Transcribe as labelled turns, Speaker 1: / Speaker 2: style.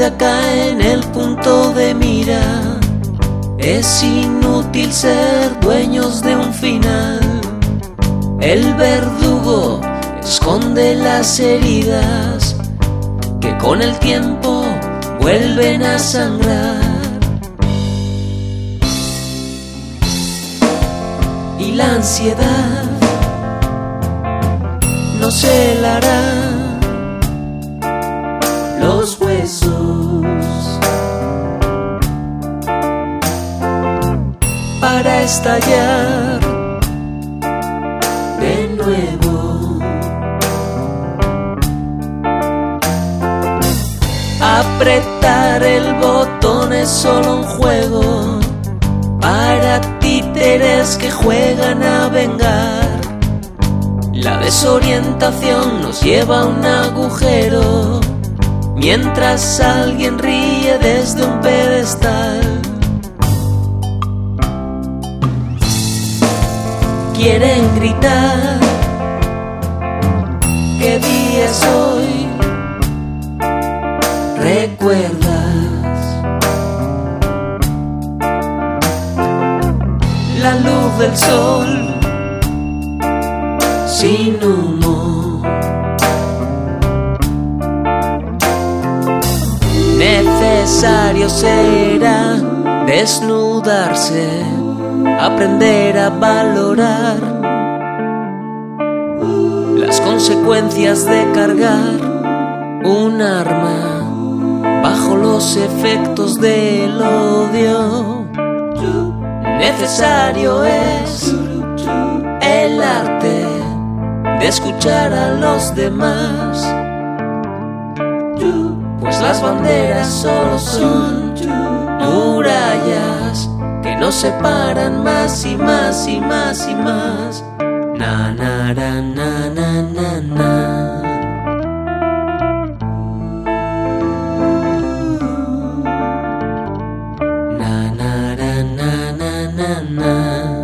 Speaker 1: vida cae en el punto de mira. Es inútil ser dueños de un final. El verdugo esconde las heridas que con el tiempo vuelven a sangrar. Y la ansiedad nos helará los huesos para estallar de nuevo. Apretar el botón es solo un juego para títeres que juegan a vengar. La desorientación nos lleva a un agujero mientras alguien ríe desde un pedestal. Quieren gritar, ¿qué día es hoy? ¿Recuerdas la luz del sol sin humo? Necesario será desnudarse, aprender a valorar las consecuencias de cargar un arma bajo los efectos del odio. Necesario es el arte de escuchar a los demás, pues las banderas solo son murallas que nos separan más y más y más y más. Na na na na na na na. Na na na na na na.